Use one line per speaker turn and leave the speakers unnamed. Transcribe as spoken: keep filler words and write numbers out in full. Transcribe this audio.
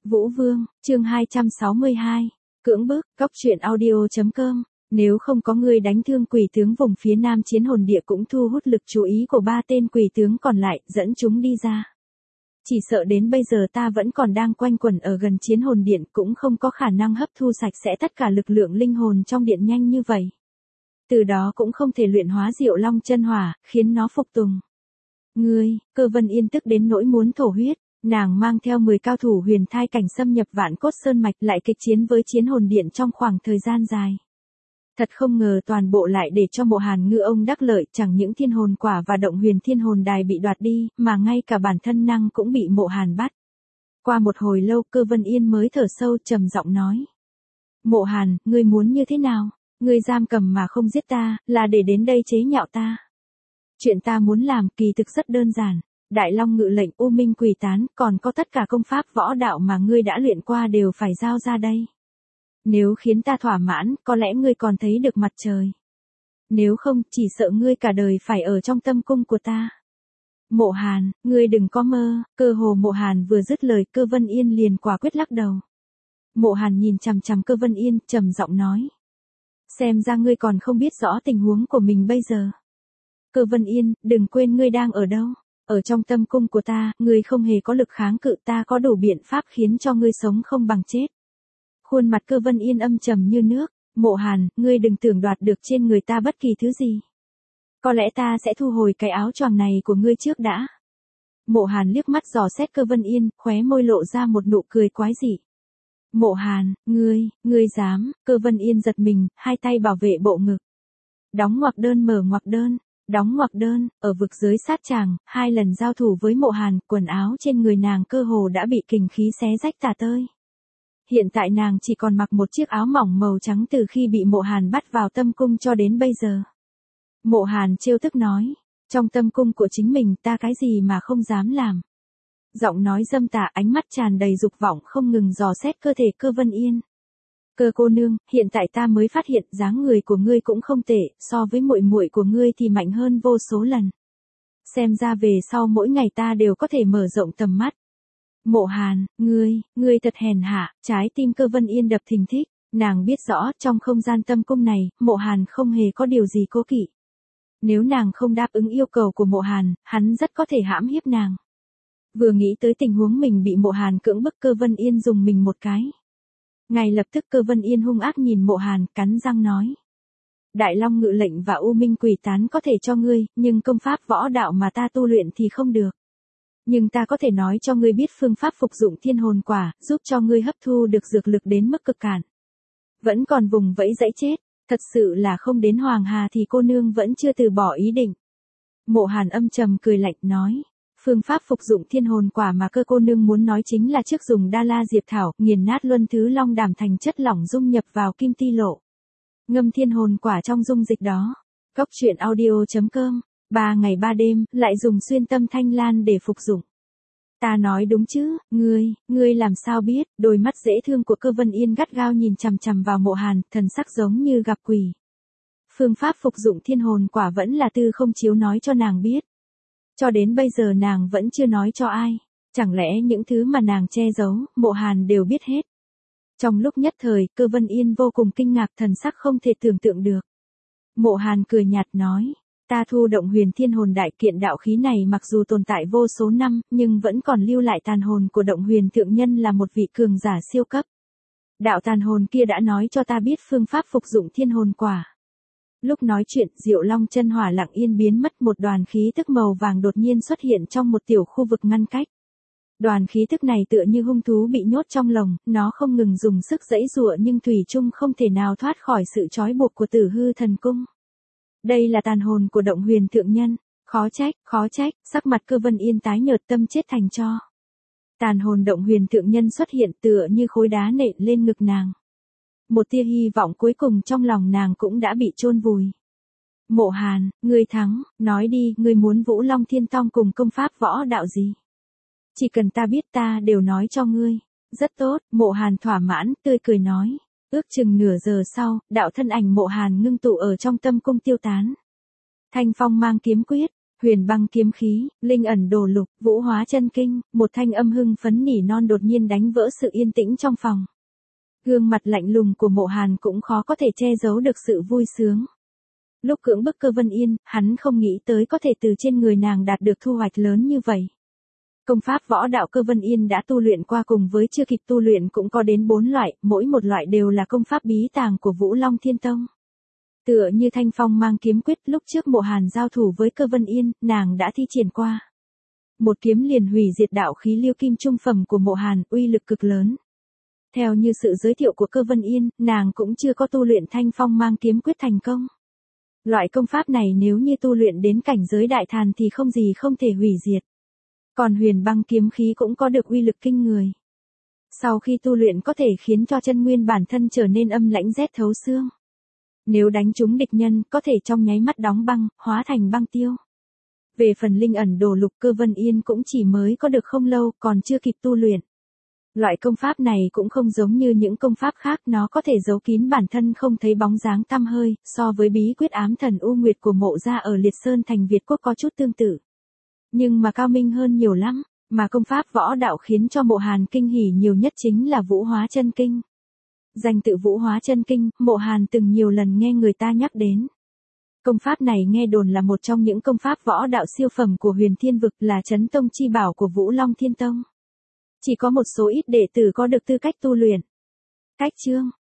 Vũ Vương, chương hai trăm sáu mươi hai. Cưỡng bức, cóc truyện audio chấm com. Nếu không có ngươi đánh thương quỷ tướng vùng phía nam chiến hồn địa cũng thu hút lực chú ý của ba tên quỷ tướng còn lại, dẫn chúng đi ra. Chỉ sợ đến bây giờ ta vẫn còn đang quanh quẩn ở gần chiến hồn điện cũng không có khả năng hấp thu sạch sẽ tất cả lực lượng linh hồn trong điện nhanh như vậy. Từ đó cũng không thể luyện hóa Diệu Long chân hỏa, khiến nó phục tùng. Ngươi, Cơ Vân Yên tức đến nỗi muốn thổ huyết. Nàng mang theo mười cao thủ huyền thai cảnh xâm nhập Vạn Cốt Sơn Mạch lại kịch chiến với chiến hồn điện trong khoảng thời gian dài. Thật không ngờ toàn bộ lại để cho Mộ Hàn ngư ông đắc lợi, chẳng những thiên hồn quả và động huyền thiên hồn đài bị đoạt đi, mà ngay cả bản thân năng cũng bị Mộ Hàn bắt. Qua một hồi lâu Cơ Vân Yên mới thở sâu trầm giọng nói. Mộ Hàn, ngươi muốn như thế nào? Ngươi giam cầm mà không giết ta, là để đến đây chế nhạo ta. Chuyện ta muốn làm kỳ thực rất đơn giản. Đại Long ngự lệnh, U Minh quỷ tán, còn có tất cả công pháp võ đạo mà ngươi đã luyện qua đều phải giao ra đây. Nếu khiến ta thỏa mãn, có lẽ ngươi còn thấy được mặt trời. Nếu không, chỉ sợ ngươi cả đời phải ở trong tâm cung của ta. Mộ Hàn, ngươi đừng có mơ. Cơ hồ Mộ Hàn vừa dứt lời, Cơ Vân Yên liền quả quyết lắc đầu. Mộ Hàn nhìn chằm chằm Cơ Vân Yên, trầm giọng nói. Xem ra ngươi còn không biết rõ tình huống của mình bây giờ. Cơ Vân Yên, đừng quên ngươi đang ở đâu. Ở trong tâm cung của ta, ngươi không hề có lực kháng cự, ta có đủ biện pháp khiến cho ngươi sống không bằng chết. Khuôn mặt Cơ Vân Yên âm trầm như nước. Mộ Hàn, ngươi đừng tưởng đoạt được trên người ta bất kỳ thứ gì. Có lẽ ta sẽ thu hồi cái áo choàng này của ngươi trước đã. Mộ Hàn liếc mắt dò xét Cơ Vân Yên, khóe môi lộ ra một nụ cười quái dị. Mộ Hàn, ngươi, ngươi dám? Cơ Vân Yên giật mình, hai tay bảo vệ bộ ngực. Đóng ngoặc đơn mở ngoặc đơn. Đóng ngoặc đơn, ở vực giới sát tràng, hai lần giao thủ với Mộ Hàn, quần áo trên người nàng cơ hồ đã bị kình khí xé rách tả tơi. Hiện tại nàng chỉ còn mặc một chiếc áo mỏng màu trắng từ khi bị Mộ Hàn bắt vào tâm cung cho đến bây giờ. Mộ Hàn trêu tức nói, trong tâm cung của chính mình ta cái gì mà không dám làm. Giọng nói dâm tà, ánh mắt tràn đầy dục vọng không ngừng dò xét cơ thể Cơ Vân Yên. Cơ cô nương, hiện tại ta mới phát hiện dáng người của ngươi cũng không tệ, so với muội muội của ngươi thì mạnh hơn vô số lần. Xem ra về sau mỗi ngày ta đều có thể mở rộng tầm mắt. Mộ Hàn, ngươi, ngươi thật hèn hạ, trái tim Cơ Vân Yên đập thình thịch, nàng biết rõ trong không gian tâm cung này, Mộ Hàn không hề có điều gì cố kỵ. Nếu nàng không đáp ứng yêu cầu của Mộ Hàn, hắn rất có thể hãm hiếp nàng. Vừa nghĩ tới tình huống mình bị Mộ Hàn cưỡng bức, Cơ Vân Yên dùng mình một cái. Ngay lập tức Cơ Vân Yên hung ác nhìn Mộ Hàn, cắn răng nói. Đại Long ngự lệnh và U Minh quỷ tán có thể cho ngươi, nhưng công pháp võ đạo mà ta tu luyện thì không được. Nhưng ta có thể nói cho ngươi biết phương pháp phục dụng thiên hồn quả, giúp cho ngươi hấp thu được dược lực đến mức cực cạn. Vẫn còn vùng vẫy dãy chết, thật sự là không đến Hoàng Hà thì cô nương vẫn chưa từ bỏ ý định. Mộ Hàn âm trầm cười lạnh nói. Phương pháp phục dụng thiên hồn quả mà Cơ cô nương muốn nói chính là trước dùng Đa La Diệp Thảo, nghiền nát luân thứ long đàm thành chất lỏng dung nhập vào kim ti lộ. Ngâm thiên hồn quả trong dung dịch đó. Cóc truyện audio chấm com. Ba ngày ba đêm, lại dùng xuyên tâm thanh lan để phục dụng. Ta nói đúng chứ, ngươi, ngươi làm sao biết? Đôi mắt dễ thương của Cơ Vân Yên gắt gao nhìn chằm chằm vào Mộ Hàn, thần sắc giống như gặp quỷ. Phương pháp phục dụng thiên hồn quả vẫn là Tư Không Chiếu nói cho nàng biết. Cho đến bây giờ nàng vẫn chưa nói cho ai. Chẳng lẽ những thứ mà nàng che giấu, Mộ Hàn đều biết hết. Trong lúc nhất thời, Cơ Vân Yên vô cùng kinh ngạc, thần sắc không thể tưởng tượng được. Mộ Hàn cười nhạt nói, ta thu động huyền thiên hồn đại, kiện đạo khí này mặc dù tồn tại vô số năm, nhưng vẫn còn lưu lại tàn hồn của động huyền thượng nhân là một vị cường giả siêu cấp. Đạo tàn hồn kia đã nói cho ta biết phương pháp phục dụng thiên hồn quả. Lúc nói chuyện, Diệu Long chân hỏa lặng yên biến mất, một đoàn khí tức màu vàng đột nhiên xuất hiện trong một tiểu khu vực ngăn cách. Đoàn khí tức này tựa như hung thú bị nhốt trong lồng, nó không ngừng dùng sức giãy giụa nhưng thủy chung không thể nào thoát khỏi sự trói buộc của Tử Hư Thần Cung. Đây là tàn hồn của động huyền thượng nhân, khó trách, khó trách, sắc mặt Cơ Vân Yên tái nhợt, tâm chết thành tro. Tàn hồn động huyền thượng nhân xuất hiện tựa như khối đá nện lên ngực nàng. Một tia hy vọng cuối cùng trong lòng nàng cũng đã bị chôn vùi. Mộ Hàn, ngươi thắng, nói đi, ngươi muốn Vũ Long Thiên Tông cùng công pháp võ đạo gì? Chỉ cần ta biết ta đều nói cho ngươi. Rất tốt, Mộ Hàn thỏa mãn, tươi cười nói. Ước chừng nửa giờ sau, đạo thân ảnh Mộ Hàn ngưng tụ ở trong tâm cung tiêu tán. Thanh phong mang kiếm quyết, Huyền băng kiếm khí, linh ẩn đồ lục, vũ hóa chân kinh, một thanh âm hưng phấn nỉ non đột nhiên đánh vỡ sự yên tĩnh trong phòng. Gương mặt lạnh lùng của Mộ Hàn cũng khó có thể che giấu được sự vui sướng. Lúc cưỡng bức Cơ Vân Yên, hắn không nghĩ tới có thể từ trên người nàng đạt được thu hoạch lớn như vậy. Công pháp võ đạo Cơ Vân Yên đã tu luyện qua cùng với chưa kịp tu luyện cũng có đến bốn loại, mỗi một loại đều là công pháp bí tàng của Vũ Long Thiên Tông. Tựa như Thanh Phong mang kiếm quyết lúc trước Mộ Hàn giao thủ với Cơ Vân Yên, nàng đã thi triển qua. Một kiếm liền hủy diệt đạo khí liêu kim trung phẩm của Mộ Hàn, uy lực cực lớn. Theo như sự giới thiệu của Cơ Vân Yên, nàng cũng chưa có tu luyện Thanh Phong mang kiếm quyết thành công. Loại công pháp này nếu như tu luyện đến cảnh giới đại thàn thì không gì không thể hủy diệt. Còn huyền băng kiếm khí cũng có được uy lực kinh người. Sau khi tu luyện có thể khiến cho chân nguyên bản thân trở nên âm lãnh rét thấu xương. Nếu đánh trúng địch nhân, có thể trong nháy mắt đóng băng, hóa thành băng tiêu. Về phần linh ẩn đồ lục Cơ Vân Yên cũng chỉ mới có được không lâu, còn chưa kịp tu luyện. Loại công pháp này cũng không giống như những công pháp khác, nó có thể giấu kín bản thân không thấy bóng dáng tăm hơi, so với bí quyết ám thần U Nguyệt của Mộ gia ở Liệt Sơn thành Việt Quốc có chút tương tự. Nhưng mà cao minh hơn nhiều lắm, mà công pháp võ đạo khiến cho Mộ Hàn kinh hỉ nhiều nhất chính là Vũ Hóa Chân Kinh. Danh tự Vũ Hóa Chân Kinh, Mộ Hàn từng nhiều lần nghe người ta nhắc đến. Công pháp này nghe đồn là một trong những công pháp võ đạo siêu phẩm của Huyền Thiên Vực, là chấn tông chi bảo của Vũ Long Thiên Tông. Chỉ có một số ít đệ tử có được tư cách tu luyện. Cách chương